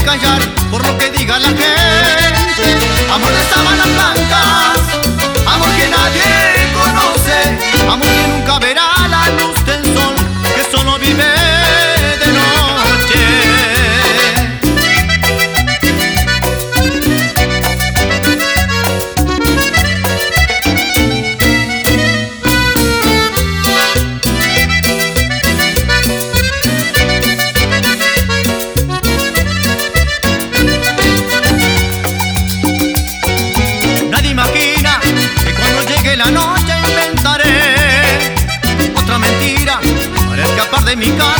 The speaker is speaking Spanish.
callar por lo que diga la gente. Amor de sábanas blancas, amor que nadie conoce, amor que nunca verá la luz del sol, que solo vive de noche. Nadie imagina que cuando llegue la noche inventaré otra mentira para escapar de mi casa.